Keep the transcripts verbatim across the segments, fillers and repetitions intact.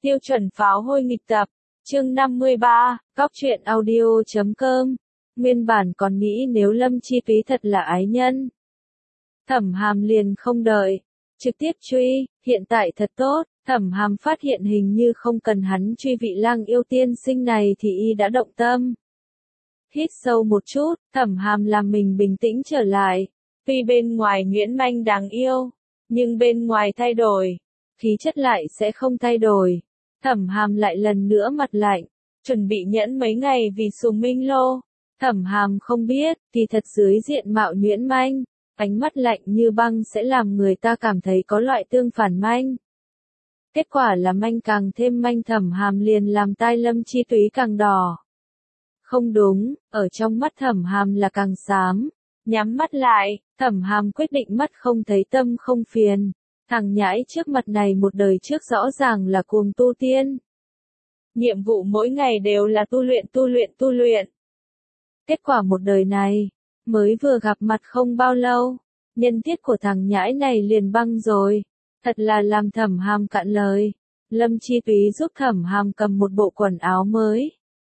Tiêu chuẩn pháo hôi nghịch tập, chương năm mươi ba, Cóc truyện audio chấm com. Nguyên bản còn nghĩ nếu Lâm Chi Túy thật là ái nhân, Thẩm Hàm liền không đợi, trực tiếp truy, hiện tại thật tốt, Thẩm Hàm phát hiện hình như không cần hắn truy vị lang yêu tiên sinh này thì y đã động tâm. Hít sâu một chút, Thẩm Hàm làm mình bình tĩnh trở lại, tuy bên ngoài Nguyễn Manh đáng yêu, nhưng bên ngoài thay đổi, khí chất lại sẽ không thay đổi. Thẩm Hàm lại lần nữa mặt lạnh, chuẩn bị nhẫn mấy ngày vì Sùng Minh Lô. Thẩm Hàm không biết, kỳ thật dưới diện mạo Nguyễn Manh, ánh mắt lạnh như băng sẽ làm người ta cảm thấy có loại tương phản Manh. Kết quả là Manh càng thêm manh, Thẩm Hàm liền làm tai Lâm Chi Túy càng đỏ. Không đúng, ở trong mắt Thẩm Hàm là càng xám. Nhắm mắt lại, Thẩm Hàm quyết định mắt không thấy tâm không phiền. Thằng nhãi trước mặt này một đời trước rõ ràng là cuồng tu tiên. Nhiệm vụ mỗi ngày đều là tu luyện tu luyện tu luyện. Kết quả một đời này, mới vừa gặp mặt không bao lâu, nhân tiết của thằng nhãi này liền băng rồi. Thật là làm Thẩm Hàm cạn lời. Lâm Chi Túy giúp Thẩm Hàm cầm một bộ quần áo mới.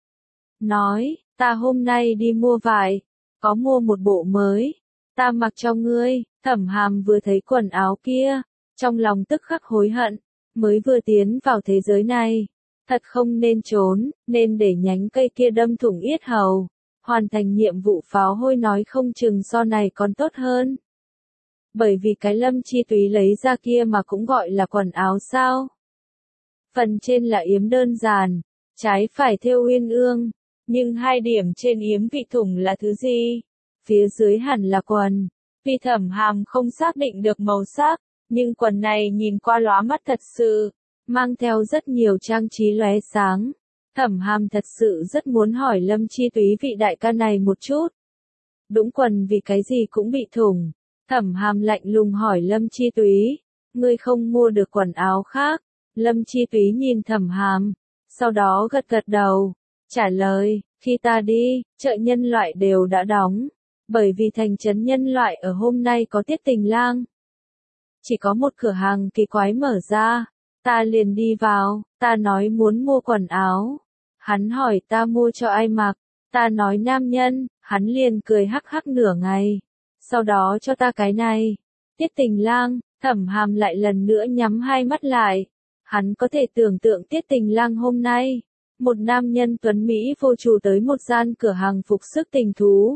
Nói, ta hôm nay đi mua vải, có mua một bộ mới, ta mặc cho ngươi. Thẩm Hàm vừa thấy quần áo kia, trong lòng tức khắc hối hận, mới vừa tiến vào thế giới này, thật không nên trốn, nên để nhánh cây kia đâm thủng yết hầu, hoàn thành nhiệm vụ pháo hôi nói không chừng so này còn tốt hơn. Bởi vì cái Lâm Chi Túy lấy ra kia mà cũng gọi là quần áo sao? Phần trên là yếm đơn giản, trái phải thêu uyên ương, nhưng hai điểm trên yếm bị thủng là thứ gì? Phía dưới hẳn là quần. Vì Thẩm Hàm không xác định được màu sắc, nhưng quần này nhìn qua lóa mắt thật sự, mang theo rất nhiều trang trí lóe sáng. Thẩm Hàm thật sự rất muốn hỏi Lâm Chi Túy vị đại ca này một chút. Đúng quần vì cái gì cũng bị thủng. Thẩm Hàm lạnh lùng hỏi Lâm Chi Túy, ngươi không mua được quần áo khác? Lâm Chi Túy nhìn Thẩm Hàm, sau đó gật gật đầu, trả lời, khi ta đi, chợ nhân loại đều đã đóng, bởi vì thành trấn nhân loại ở hôm nay có tiết tình lang. Chỉ có một cửa hàng kỳ quái mở ra, ta liền đi vào, ta nói muốn mua quần áo. Hắn hỏi ta mua cho ai mặc, ta nói nam nhân, hắn liền cười hắc hắc nửa ngày. Sau đó cho ta cái này. Tiết tình lang, Thẩm Hàm lại lần nữa nhắm hai mắt lại. Hắn có thể tưởng tượng tiết tình lang hôm nay. Một nam nhân tuấn Mỹ vô chủ tới một gian cửa hàng phục sức tình thú.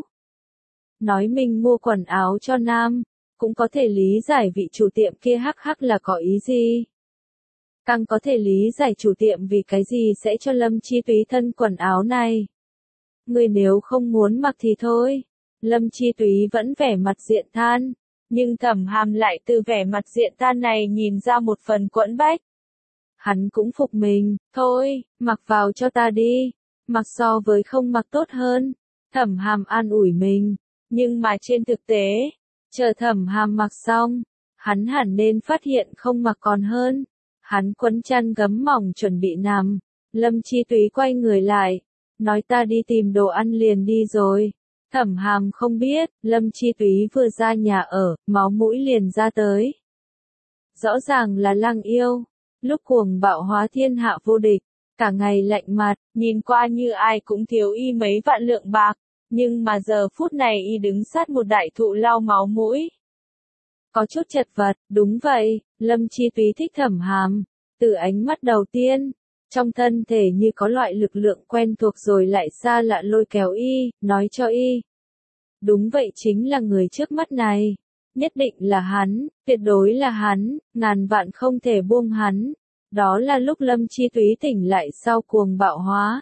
Nói mình mua quần áo cho nam, cũng có thể lý giải vị chủ tiệm kia hắc hắc là có ý gì. Càng có thể lý giải chủ tiệm vì cái gì sẽ cho Lâm Chi Túy thân quần áo này. Người nếu không muốn mặc thì thôi. Lâm Chi Túy vẫn vẻ mặt diện than, nhưng Thẩm Hàm lại từ vẻ mặt diện than này nhìn ra một phần quẫn bách. Hắn cũng phục mình, thôi, mặc vào cho ta đi, mặc so với không mặc tốt hơn. Thẩm Hàm an ủi mình, nhưng mà trên thực tế, chờ Thẩm Hàm mặc xong, hắn hẳn nên phát hiện không mặc còn hơn. Hắn quấn chăn gấm mỏng chuẩn bị nằm, Lâm Chi Túy quay người lại, nói ta đi tìm đồ ăn liền đi rồi. Thẩm Hàm không biết, Lâm Chi Túy vừa ra nhà ở, máu mũi liền ra tới. Rõ ràng là lang yêu, lúc cuồng bạo hóa thiên hạ vô địch, cả ngày lạnh mặt, nhìn qua như ai cũng thiếu y mấy vạn lượng bạc, nhưng mà giờ phút này y đứng sát một đại thụ lau máu mũi. Có chút chật vật, đúng vậy, Lâm Chi Túy thích Thẩm Hàm, từ ánh mắt đầu tiên, trong thân thể như có loại lực lượng quen thuộc rồi lại xa lạ lôi kéo y, nói cho y. Đúng vậy chính là người trước mắt này, nhất định là hắn, tuyệt đối là hắn, ngàn vạn không thể buông hắn. Đó là lúc Lâm Chi Túy tỉnh lại sau cuồng bạo hóa.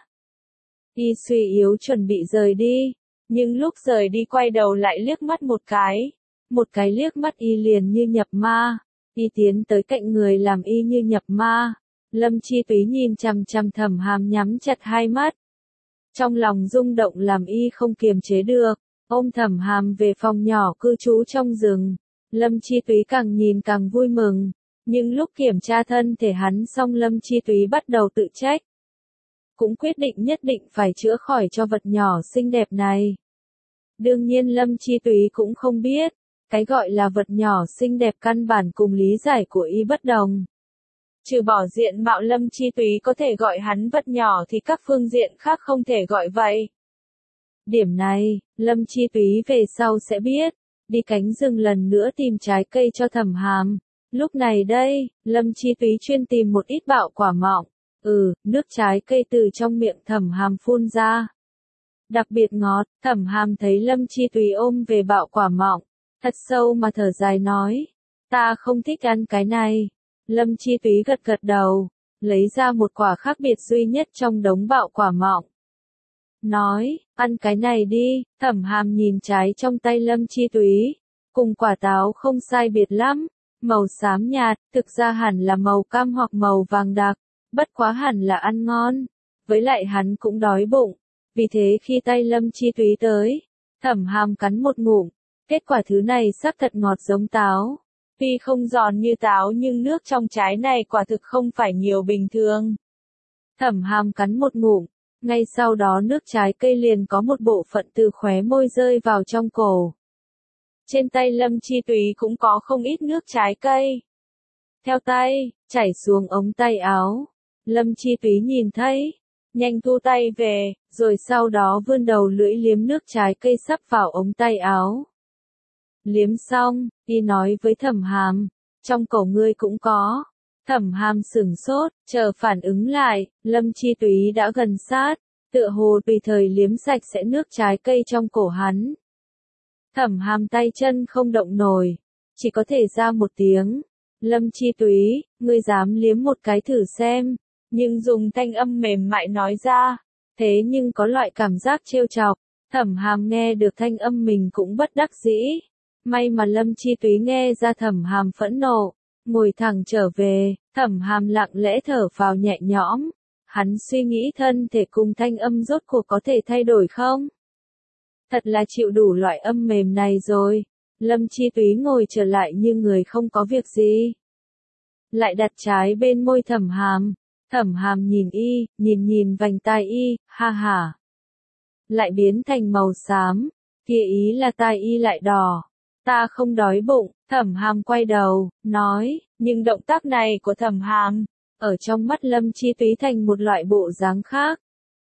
Y suy yếu chuẩn bị rời đi, nhưng lúc rời đi quay đầu lại liếc mắt một cái. Một cái liếc mắt y liền như nhập ma, y tiến tới cạnh người làm y như nhập ma. Lâm Chi Túy nhìn chằm chằm Thẩm Hàm nhắm chặt hai mắt. Trong lòng rung động làm y không kiềm chế được, ôm Thẩm Hàm về phòng nhỏ cư trú trong rừng. Lâm Chi Túy càng nhìn càng vui mừng, nhưng lúc kiểm tra thân thể hắn xong Lâm Chi Túy bắt đầu tự trách. Cũng quyết định nhất định phải chữa khỏi cho vật nhỏ xinh đẹp này. Đương nhiên Lâm Chi Túy cũng không biết, cái gọi là vật nhỏ xinh đẹp căn bản cùng lý giải của y bất đồng. Trừ bỏ diện mạo Lâm Chi Túy có thể gọi hắn vật nhỏ thì các phương diện khác không thể gọi vậy. Điểm này, Lâm Chi Túy về sau sẽ biết, đi cánh rừng lần nữa tìm trái cây cho Thẩm Hàm. Lúc này đây, Lâm Chi Túy chuyên tìm một ít bạo quả mọng. Ừ, nước trái cây từ trong miệng Thẩm Hàm phun ra. Đặc biệt ngọt, Thẩm Hàm thấy Lâm Chi Túy ôm về bạo quả mọng, thật sâu mà thở dài nói, ta không thích ăn cái này. Lâm Chi Túy gật gật đầu, lấy ra một quả khác biệt duy nhất trong đống bạo quả mọng. Nói, ăn cái này đi. Thẩm Hàm nhìn trái trong tay Lâm Chi Túy, cùng quả táo không sai biệt lắm, màu xám nhạt, thực ra hẳn là màu cam hoặc màu vàng đặc, bất quá hẳn là ăn ngon. Với lại hắn cũng đói bụng, vì thế khi tay Lâm Chi Túy tới, Thẩm Hàm cắn một ngụm, kết quả thứ này sắc thật ngọt giống táo. Tuy không giòn như táo nhưng nước trong trái này quả thực không phải nhiều bình thường. Thẩm Hàm cắn một ngụm, ngay sau đó nước trái cây liền có một bộ phận từ khóe môi rơi vào trong cổ. Trên tay Lâm Chi Túy cũng có không ít nước trái cây. Theo tay, chảy xuống ống tay áo. Lâm Chi Túy nhìn thấy, nhanh thu tay về, rồi sau đó vươn đầu lưỡi liếm nước trái cây sắp vào ống tay áo. Liếm xong, y nói với Thẩm Hàm, trong cổ ngươi cũng có. Thẩm Hàm sửng sốt, chờ phản ứng lại, Lâm Chi Túy đã gần sát, tựa hồ tùy thời liếm sạch sẽ nước trái cây trong cổ hắn. Thẩm Hàm tay chân không động nổi, chỉ có thể ra một tiếng. Lâm Chi Túy, ngươi dám liếm một cái thử xem, nhưng dùng thanh âm mềm mại nói ra, thế nhưng có loại cảm giác trêu chọc. Thẩm Hàm nghe được thanh âm mình cũng bất đắc dĩ. May mà Lâm Chi Túy nghe ra Thẩm Hàm phẫn nộ, ngồi thẳng trở về. Thẩm Hàm lặng lẽ thở phào nhẹ nhõm. Hắn suy nghĩ thân thể cùng thanh âm rốt cuộc có thể thay đổi không? Thật là chịu đủ loại âm mềm này rồi. Lâm Chi Túy ngồi trở lại như người không có việc gì. Lại đặt trái bên môi Thẩm Hàm. Thẩm Hàm nhìn y, nhìn nhìn vành tai y, ha ha. Lại biến thành màu xám, kia ý là tai y lại đỏ. Ta không đói bụng. Thẩm Hàm quay đầu, nói, nhưng động tác này của Thẩm Hàm, ở trong mắt Lâm Chi Túy thành một loại bộ dáng khác.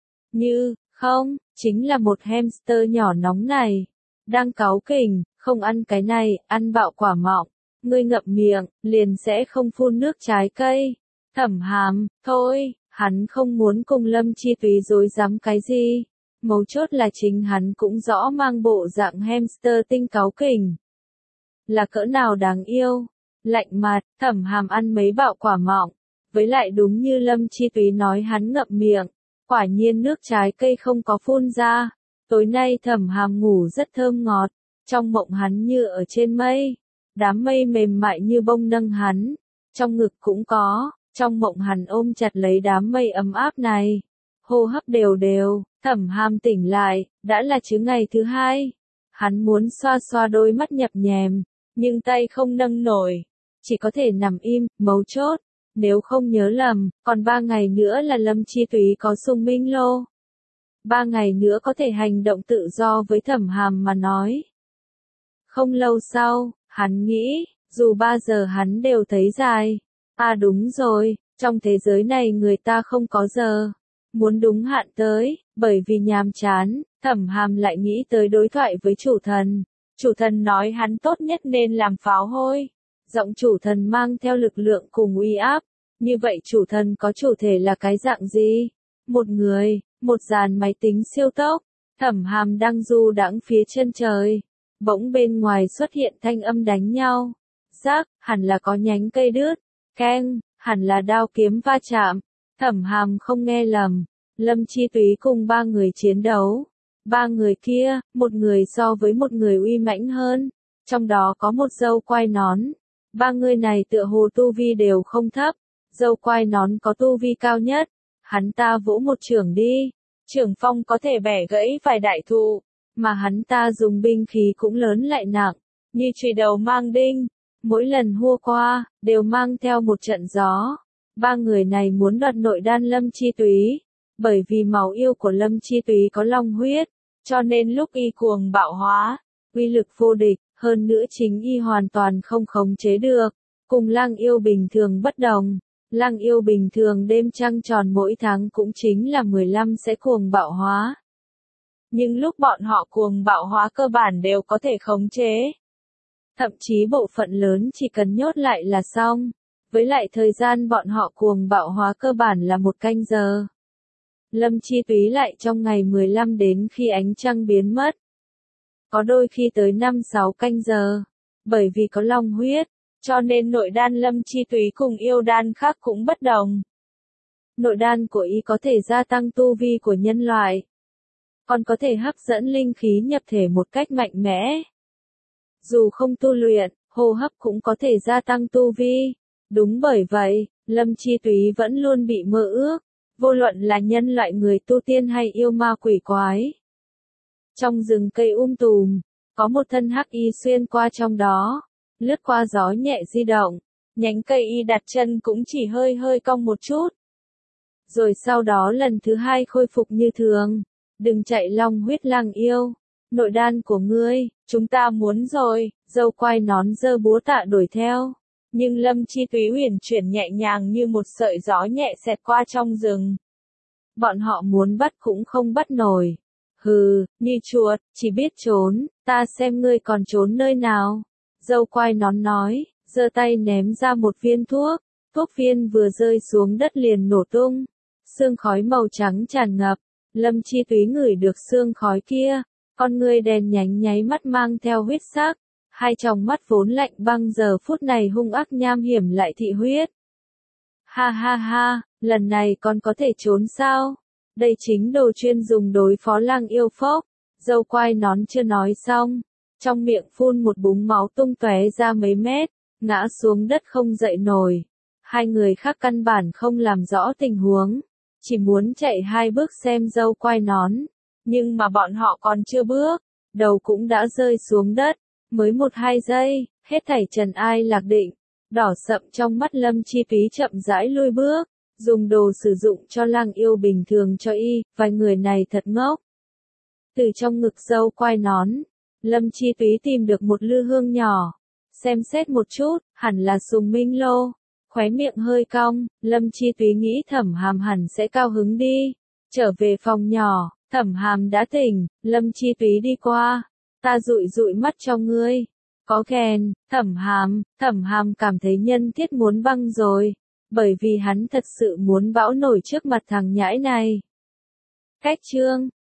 Như, không, chính là một hamster nhỏ nóng này. Đang cáu kỉnh, không ăn cái này, ăn bạo quả mọng. Ngươi ngậm miệng, liền sẽ không phun nước trái cây. Thẩm Hàm, thôi, hắn không muốn cùng Lâm Chi Túy dối dám cái gì. Mấu chốt là chính hắn cũng rõ mang bộ dạng hamster tinh cáu kỉnh. Là cỡ nào đáng yêu. Lạnh mặt, Thẩm Hàm ăn mấy bạo quả mọng. Với lại đúng như Lâm Chi Túy nói hắn ngậm miệng. Quả nhiên nước trái cây không có phun ra. Tối nay Thẩm Hàm ngủ rất thơm ngọt. Trong mộng hắn như ở trên mây. Đám mây mềm mại như bông nâng hắn. Trong ngực cũng có. Trong mộng hắn ôm chặt lấy đám mây ấm áp này. Hô hấp đều đều. Thẩm Hàm tỉnh lại. Đã là chứ ngày thứ hai. Hắn muốn xoa xoa đôi mắt nhập nhèm. Nhưng tay không nâng nổi. Chỉ có thể nằm im, mấu chốt. Nếu không nhớ lầm, còn ba ngày nữa là Lâm Chi Túy có sung minh lô. Ba ngày nữa có thể hành động tự do với Thẩm Hàm mà nói. Không lâu sau, hắn nghĩ, dù ba giờ hắn đều thấy dài. À đúng rồi, trong thế giới này người ta không có giờ. Muốn đúng hạn tới, bởi vì nhàm chán, Thẩm Hàm lại nghĩ tới đối thoại với chủ thần. Chủ thần nói hắn tốt nhất nên làm pháo hôi. Giọng chủ thần mang theo lực lượng cùng uy áp. Như vậy chủ thần có chủ thể là cái dạng gì? Một người, một dàn máy tính siêu tốc. Thẩm Hàm đang du đãng phía chân trời. Bỗng bên ngoài xuất hiện thanh âm đánh nhau. Rác, hẳn là có nhánh cây đứt. Keng, hẳn là đao kiếm va chạm. Thẩm Hàm không nghe lầm. Lâm Chi Túy cùng ba người chiến đấu. Ba người kia, một người so với một người uy mãnh hơn. Trong đó có một dâu quai nón. Ba người này tựa hồ tu vi đều không thấp. Dâu quai nón có tu vi cao nhất. Hắn ta vỗ một chưởng đi. Chưởng phong có thể bẻ gãy vài đại thụ. Mà hắn ta dùng binh khí cũng lớn lại nặng. Như chùy đầu mang đinh. Mỗi lần hua qua, đều mang theo một trận gió. Ba người này muốn đoạt nội đan Lâm Chi Túy. Bởi vì máu yêu của Lâm Chi Túy có long huyết. Cho nên lúc y cuồng bạo hóa, uy lực vô địch, hơn nữa chính y hoàn toàn không khống chế được. Cùng lang yêu bình thường bất đồng. Lăng Yêu bình thường đêm trăng tròn mỗi tháng cũng chính là mười lăm sẽ cuồng bạo hóa. Nhưng lúc bọn họ cuồng bạo hóa cơ bản đều có thể khống chế. Thậm chí bộ phận lớn chỉ cần nhốt lại là xong. Với lại thời gian bọn họ cuồng bạo hóa cơ bản là một canh giờ. Lâm Chi Túy lại trong ngày mười lăm đến khi ánh trăng biến mất. Có đôi khi tới năm sáu canh giờ. Bởi vì có long huyết, cho nên nội đan Lâm Chi Túy cùng yêu đan khác cũng bất đồng. Nội đan của y có thể gia tăng tu vi của nhân loại. Còn có thể hấp dẫn linh khí nhập thể một cách mạnh mẽ. Dù không tu luyện, hô hấp cũng có thể gia tăng tu vi. Đúng bởi vậy, Lâm Chi Túy vẫn luôn bị mơ ước, vô luận là nhân loại người tu tiên hay yêu ma quỷ quái. Trong rừng cây um tùm, có một thân hắc y xuyên qua trong đó, lướt qua gió nhẹ di động, nhánh cây y đặt chân cũng chỉ hơi hơi cong một chút. Rồi sau đó lần thứ hai khôi phục như thường. Đừng chạy long huyết Lăng Yêu. Nội đan của ngươi, chúng ta muốn rồi, dâu quai nón giơ búa tạ đuổi theo. Nhưng Lâm Chi Túy uyển chuyển nhẹ nhàng như một sợi gió nhẹ xẹt qua trong rừng. Bọn họ muốn bắt cũng không bắt nổi. Hừ, như chuột, chỉ biết trốn, ta xem ngươi còn trốn nơi nào. Dâu quai nón nói, giơ tay ném ra một viên thuốc. Thuốc viên vừa rơi xuống đất liền nổ tung. Sương khói màu trắng tràn ngập. Lâm Chi Túy ngửi được sương khói kia. Con ngươi đèn nhánh nháy mắt mang theo huyết sắc. Hai tròng mắt vốn lạnh băng giờ phút này hung ác nham hiểm lại thị huyết. Ha ha ha, lần này con có thể trốn sao? Đây chính đồ chuyên dùng đối phó Lăng Yêu phốc. Dâu quai nón chưa nói xong. Trong miệng phun một búng máu tung tóe ra mấy mét. Ngã xuống đất không dậy nổi. Hai người khác căn bản không làm rõ tình huống. Chỉ muốn chạy hai bước xem dâu quai nón. Nhưng mà bọn họ còn chưa bước. Đầu cũng đã rơi xuống đất. Mới một hai giây, hết thảy trần ai lạc định. Đỏ sậm trong mắt Lâm Chi Túy chậm rãi lui bước. Dùng đồ sử dụng cho Lăng Yêu bình thường cho y, vài người này thật ngốc. Từ trong ngực dâu quai nón, Lâm Chi Túy tìm được một lư hương nhỏ. Xem xét một chút, hẳn là sùng minh lô. Khóe miệng hơi cong, Lâm Chi Túy nghĩ Thẩm Hàm hẳn sẽ cao hứng đi. Trở về phòng nhỏ, Thẩm Hàm đã tỉnh, Lâm Chi Túy đi qua. Ta dụi dụi mắt cho ngươi. Có kèn, Thẩm Hàm, Thẩm Hàm cảm thấy nhân thiết muốn băng rồi. Bởi vì hắn thật sự muốn bão nổi trước mặt thằng nhãi này. Cách chương